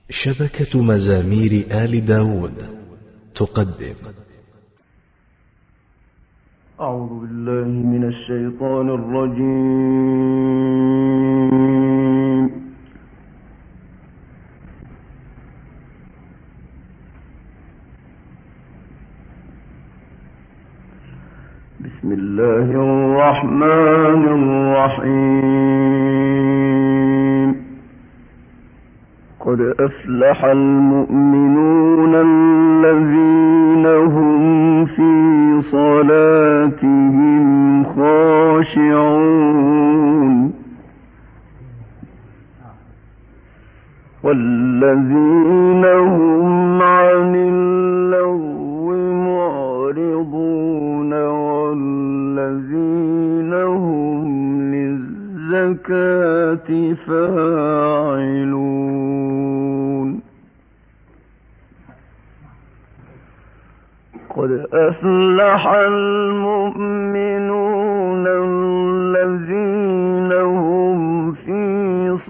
شبكة مزامير آل داود تقدم. أعوذ بالله من الشيطان الرجيم. بسم الله الرحمن الرحيم. قد أفلح المؤمنون الذين هم في صلاتهم خاشعون والذين هم عن اللغو معرضون والذين هم للزكاة فاعلون. قد أفلح المؤمنون الذين هم في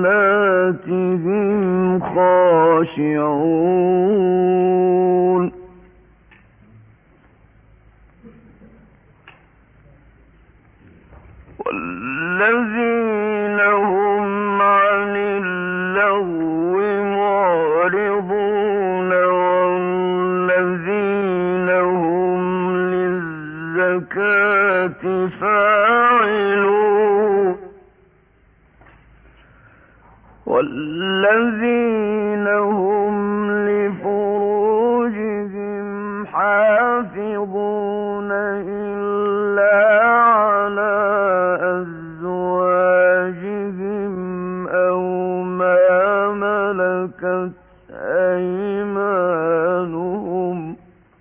صلاتهم خاشعون والذين هم عن اللغو معرضون والذين هم للزكاة فاعلون والذين هم لفروجهم حافظون إلا على أزواجهم أو ما ملكت أيمانهم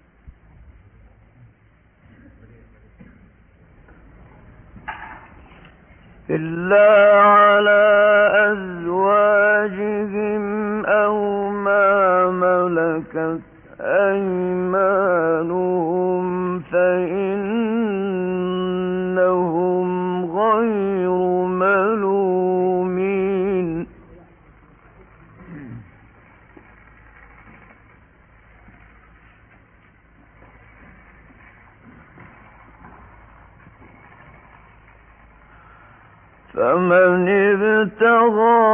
أو ما ملكت أيمانهم فإنهم غير ملومين. فمن ابتغى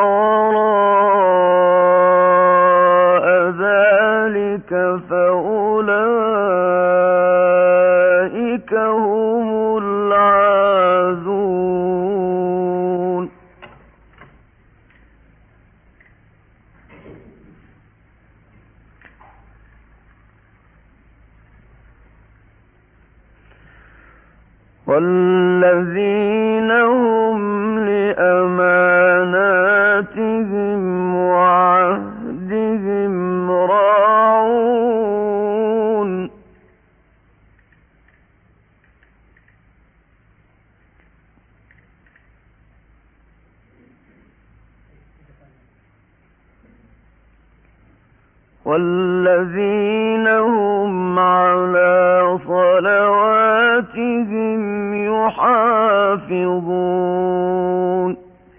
وراء ذلك فأولئك هم العادون. والذين هم لأماناتهم وعهدهم راعون والذين هم على صلواتهم يحافظون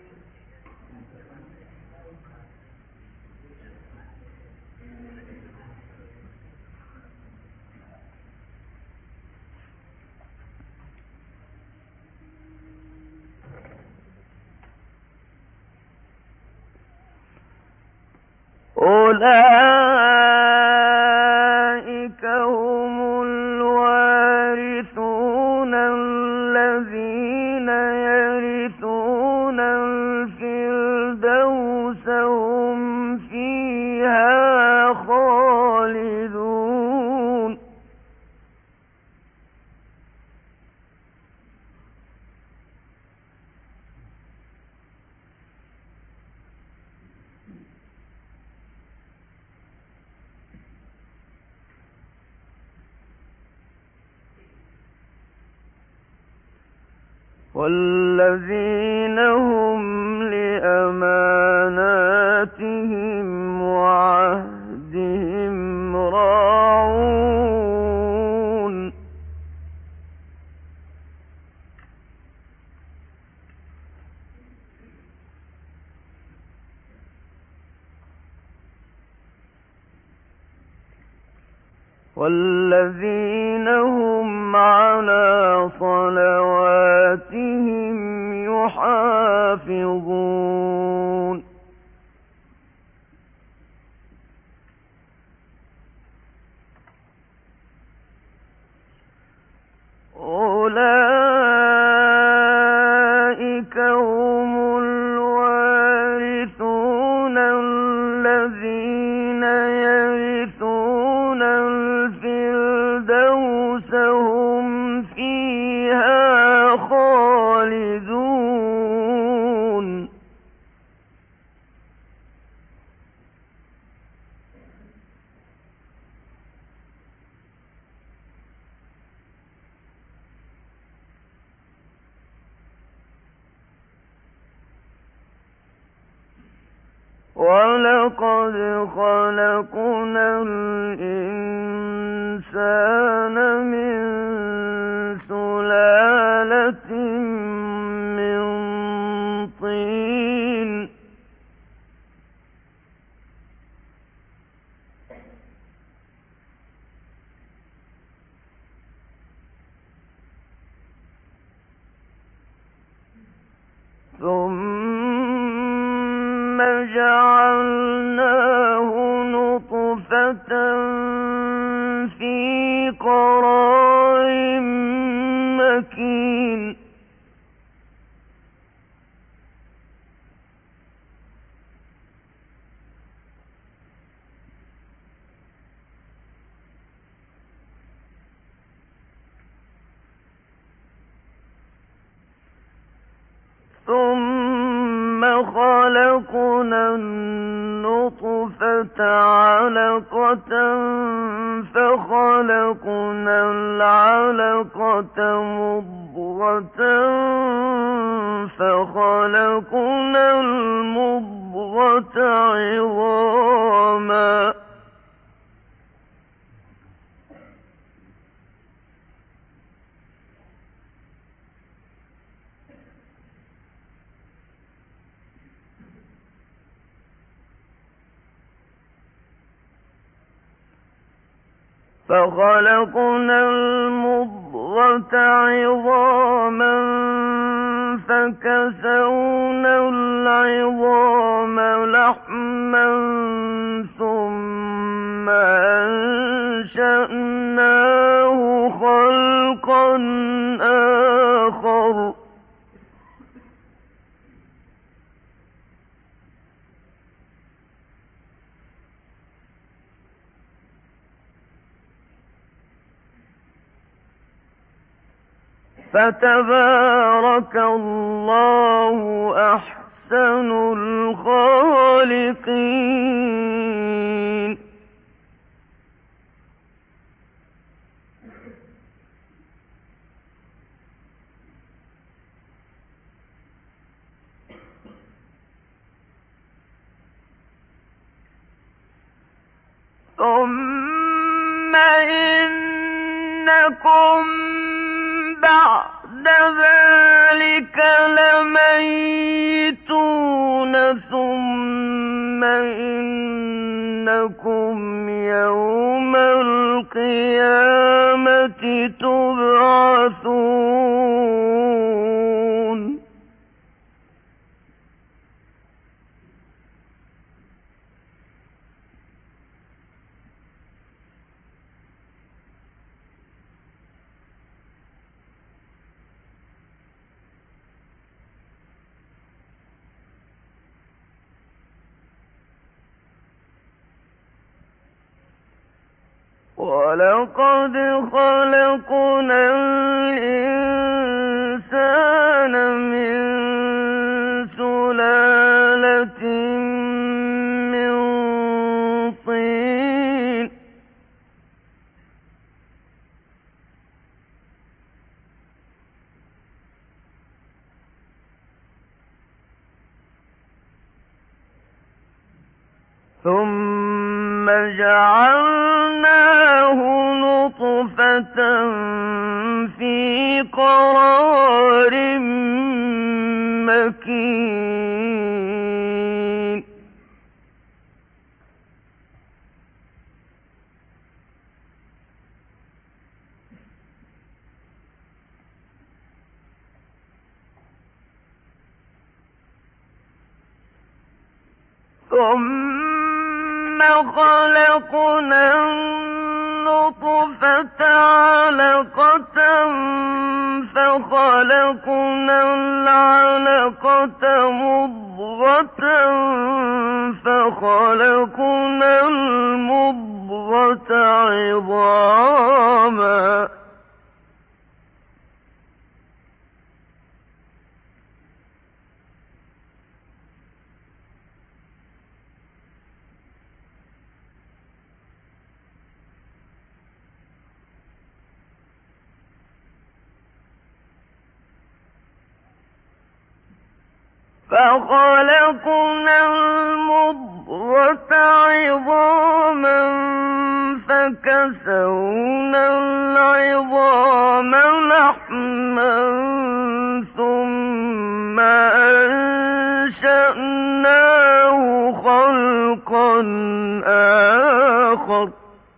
أولئك هم الوارثون الذين يرثون الفردوس هم فيها خالدون. والذين هم لأماناتهم وعهدهم راعون والذين هم على صلواتهم يحافظون أولئك هم الوارثون الذين يرثون الفردوس هم فيها خالدون ولقد خلقنا الإنسان من سلالة من طين ثم جعلناه نطفة في قرار مكين ثم خلقنا النطفة علقة فخلقنا العلقة مضغة فخلقنا المضغة عظاما فكسونا العظام لحما ثم أنشأناه خلقا آخر فتبارك الله أحسن الخالقين ثم إنكم بعد ذلك لميتون ثم إنكم يوم القيامة تبعثون ولقد خلقنا الإنسان من سلالة من طين ثم جعلناه نطفة في قرار مكين ثم خلقنا النطفة علقة فخلقنا العلقة مضغة فخلقنا المضغة عظاما فخلقنا المضغة عظاما فكسونا العظام لحما ثم أنشأناه خلقا آخر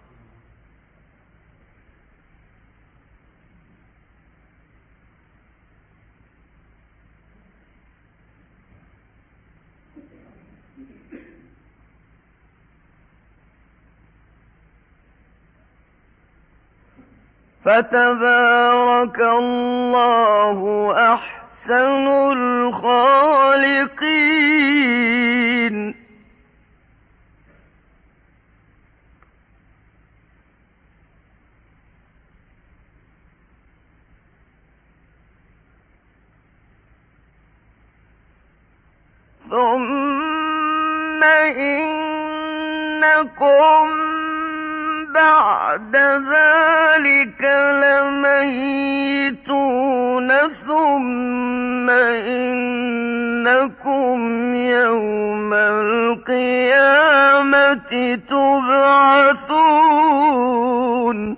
فتبارك الله أحسن الخالقين ثم إنكم بعد ذلك لميتون ثم إنكم يوم القيامة تبعثون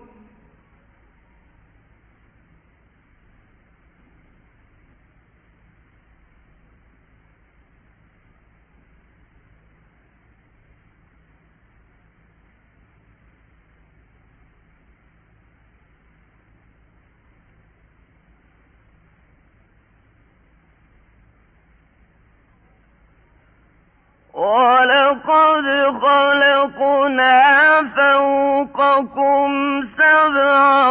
وَلَقَدْ خَلَقْنَا فَوْقَكُمْ سَبْعَ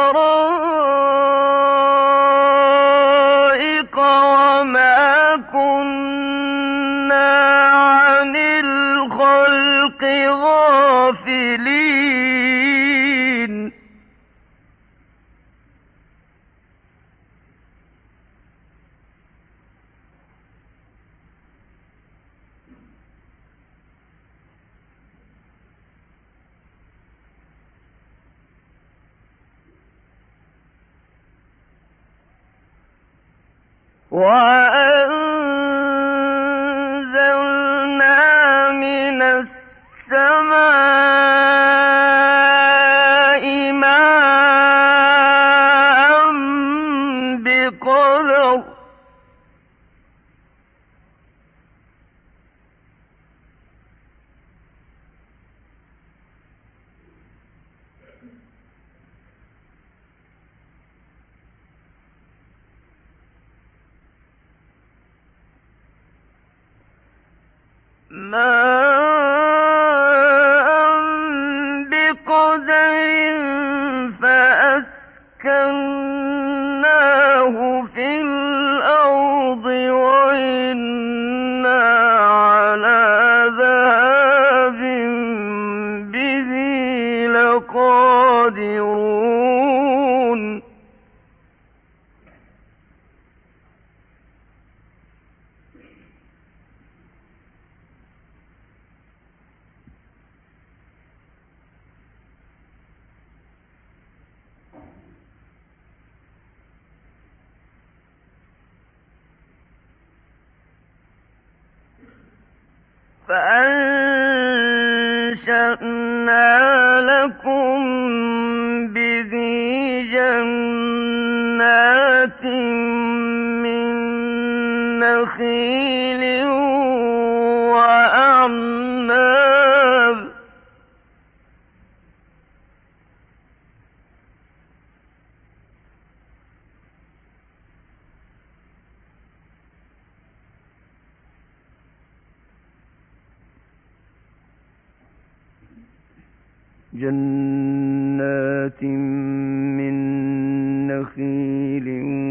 طَرَائِقَ وَمَا كُنَّا عَنِ الْخَلْقِ غَافِلِينَ وَأَنزَلْنَا مِنَ السَّمَاءِ مَاءً بِقَدَرٍ فَأَسْكَنَّاهُ فِي الْأَرْضِ وَإِنَّا عَلَىٰ ذَهَابٍ بِهِ لَقَادِرُونَ فَأَنشَأْنَا لَكُم بِهِ جَنَّاتٍ مِّن نَّخِيلٍ وَأَعْنَابٍ جنات من نخيل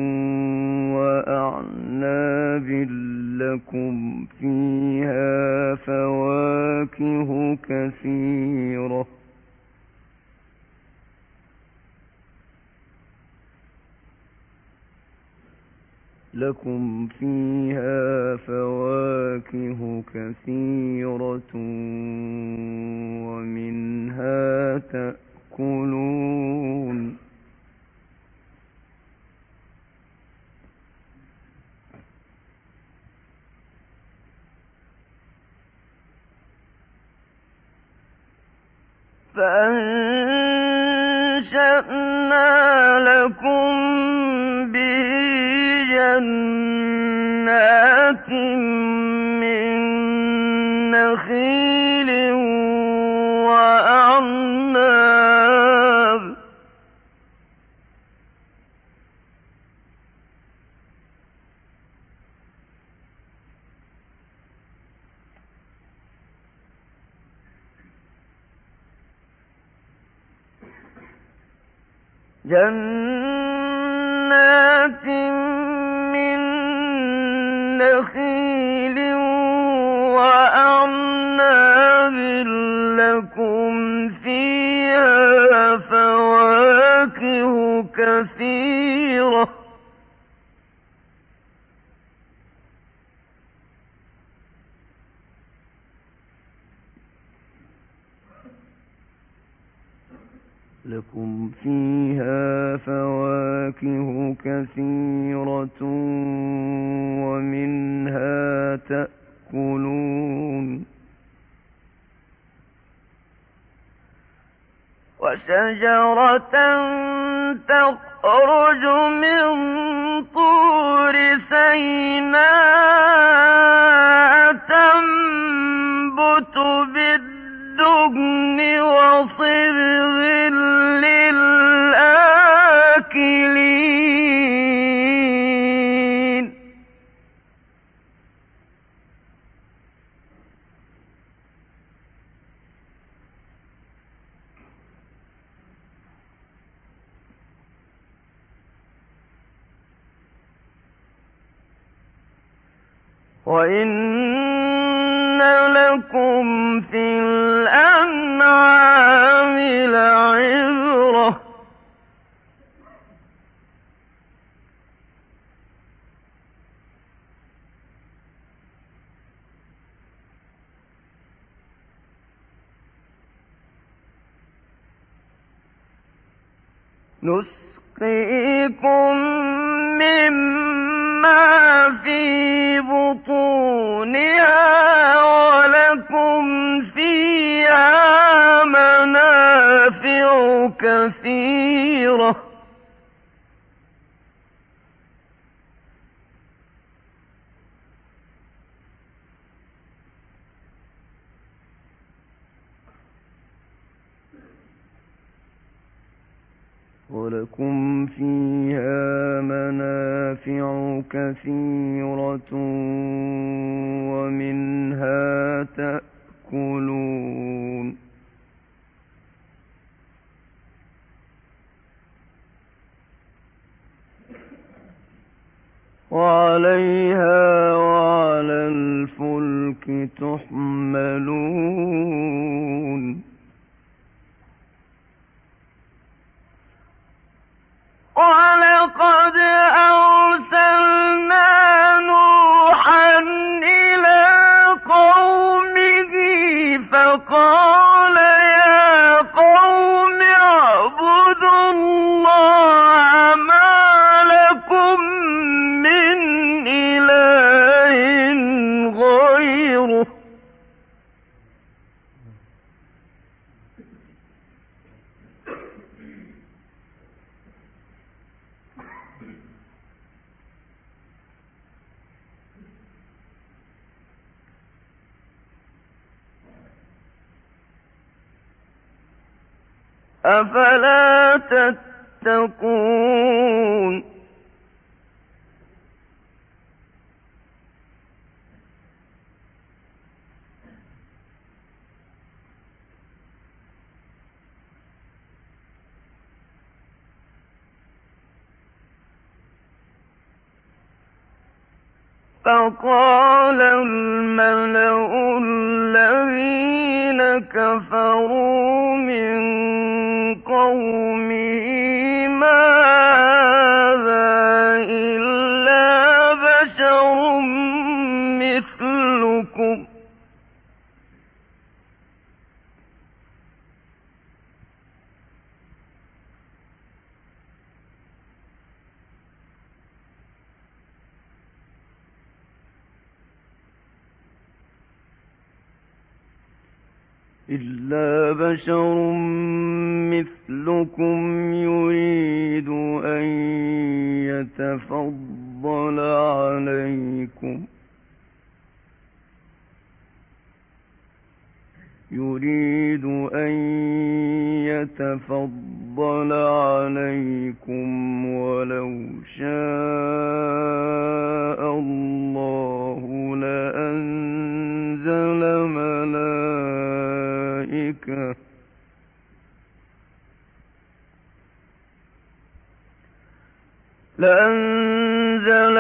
وأعناب لكم فيها فواكه كثيرة ومنها تأكلون فأنشأنا لكم به جنات من نخيل وأعناب جنات من نخيل وأعناب لكم فيها فواكه كثيرة ومنها تأكلون وشجرة تخرج من طور سيناء تنبت بالدهن وصبغ للآكلين وَإِنَّ لَكُمْ فِي الْأَنْعَامِ لَعِبْرَةً ۖ نسقيكم مما في بطونها ولكم فيها منافع كثيرة ومنها تأكلون وعليها وعلى الفلك تحملون وَلَقَدْ أَرْسَلْنَا نُوحًا إِلَىٰ قَوْمِهِ فَقَالَ يَا قَوْمِ اعْبُدُوا اللَّهَ مَا لَكُم مِّنْ إِلَٰهٍ غَيْرُهُ أَفَلَا تَتَّقُونَ فقال الملأ الذين كفروا من قومه ما هذا إلا بشر مثلكم يريد أن يتفضل عليكم ولو شاء الله لأنزل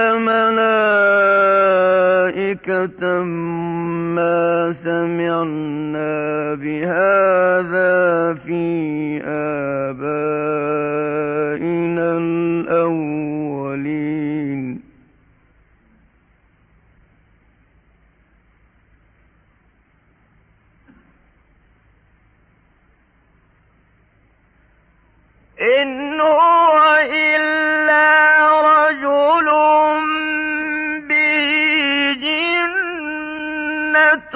ملائكة ما سمعنا بهذا في آبائنا الأولين إن هو إلا رجل به جنة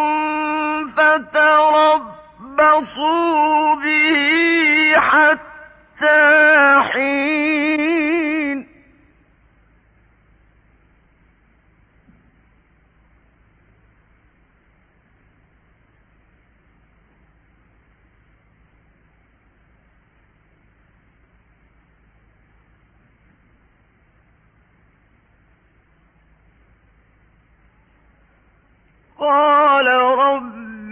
فتربصوا به حتى حين قال رب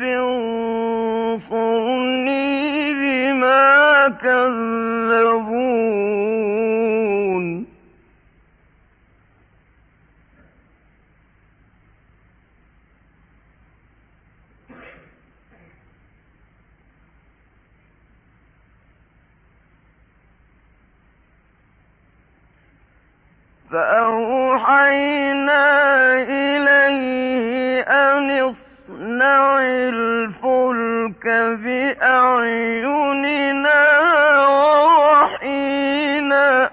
انصرني بما كذبون فأوحينا إليه أن اصنع الفلك بأعيننا ووحينا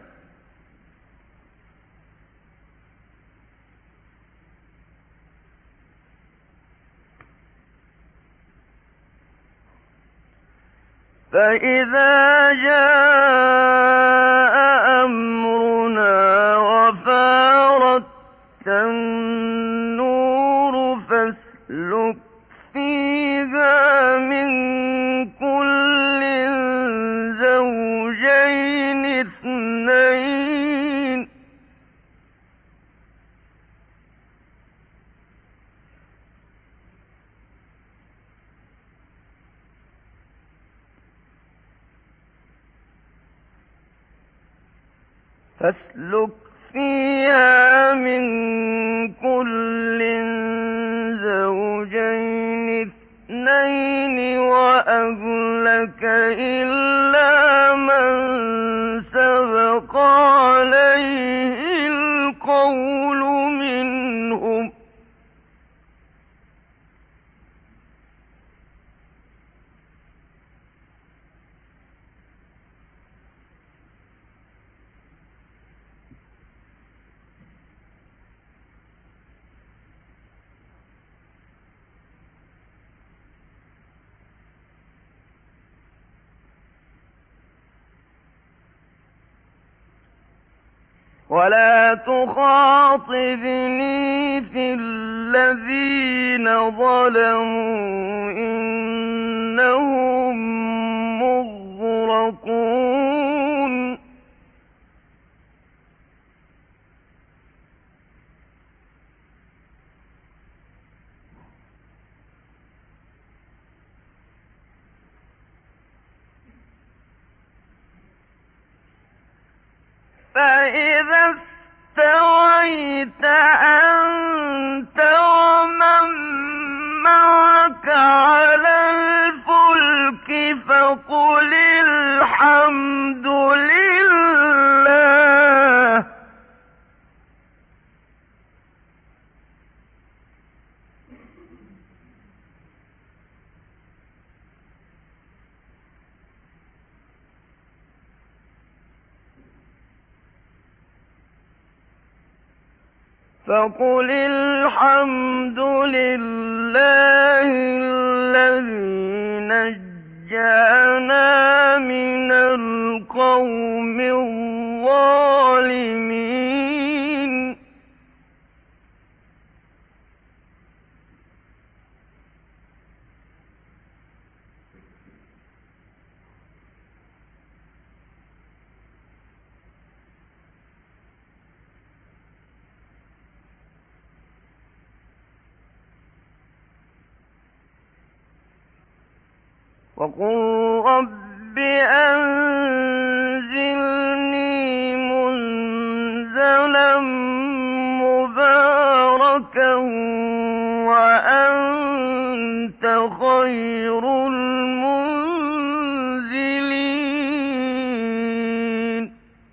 فإذا جاء أمرنا وفارت النور فاسلك فيها من كل زوجين اثنين فاسلك فيها من كل زوجين اثنين وأهلك إلا من سبق عليه القول منهم ولا تخاطبني في الذين ظلموا إنهم مغرقون فإذا استويت فقل الحمد لله فقل الحمد لله الذي نجانا من القوم الظالمين وقل رب أنزلني منزلا مباركا وأنت خير المنزلين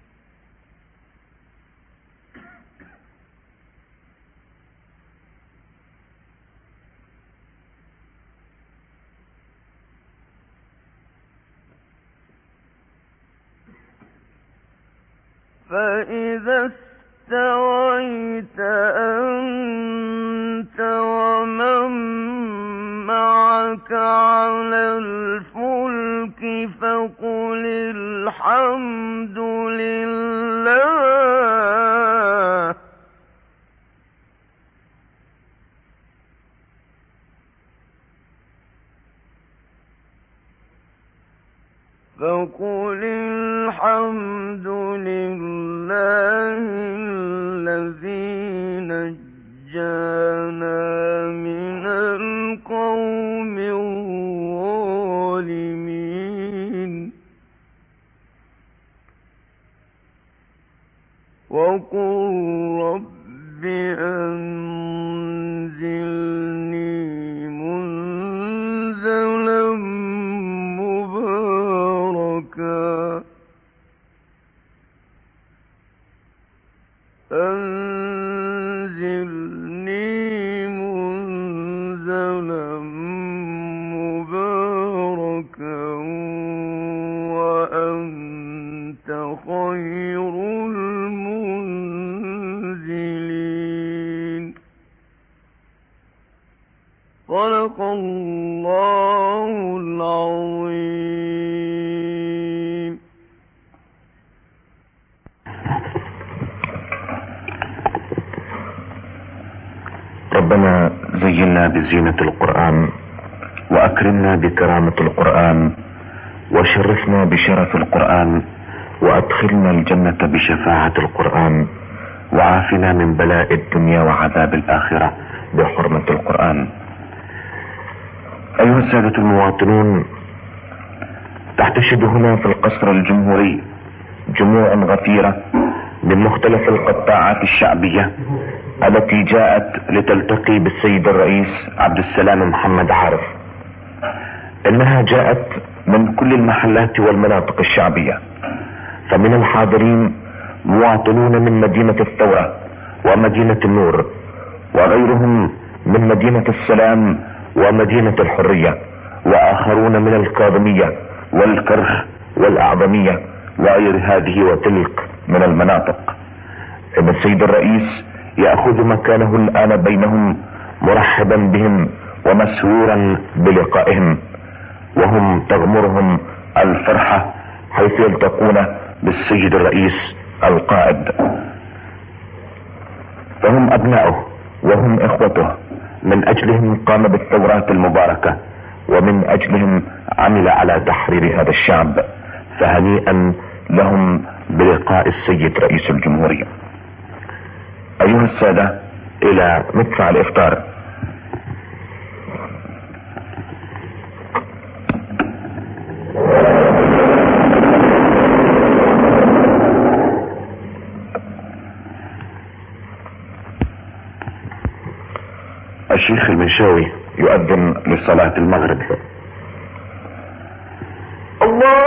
فإذا استويت أنت ومن معك على الفلك فقل الحمد لله فقل الحمد لله الذي نجانا من القوم الظالمين وقل رب أنزلني منزلا مباركا أنزلني منزلا مباركا وأنت خير المنزلين صدق الله العظيم. ربنا زينا بزينة القرآن وأكرمنا بكرامة القرآن وشرفنا بشرف القرآن وأدخلنا الجنة بشفاعة القرآن وعافنا من بلاء الدنيا وعذاب الآخرة بحرمة القرآن. أيها السادة المواطنون، تحتشد هنا في القصر الجمهوري جموع غفيرة من مختلف القطاعات الشعبية التي جاءت لتلتقي بالسيد الرئيس عبد السلام محمد عارف. انها جاءت من كل المحلات والمناطق الشعبية، فمن الحاضرين مواطنون من مدينة الثورة ومدينة النور، وغيرهم من مدينة السلام ومدينة الحرية، واخرون من الكاظمية والكرخ والاعظمية وغير هذه وتلك من المناطق. ان السيد الرئيس يأخذ مكانه الآن بينهم مرحبا بهم ومسرورا بلقائهم، وهم تغمرهم الفرحة حيث يلتقون بالسيد الرئيس القائد، فهم أبناؤه وهم إخوته، من أجلهم قام بالثورات المباركة ومن أجلهم عمل على تحرير هذا الشعب، فهنيئا لهم بلقاء السيد رئيس الجمهورية. أيها السادة، إلى مدفع الإفطار. الشيخ المنشاوي يؤذن لصلاة المغرب. الله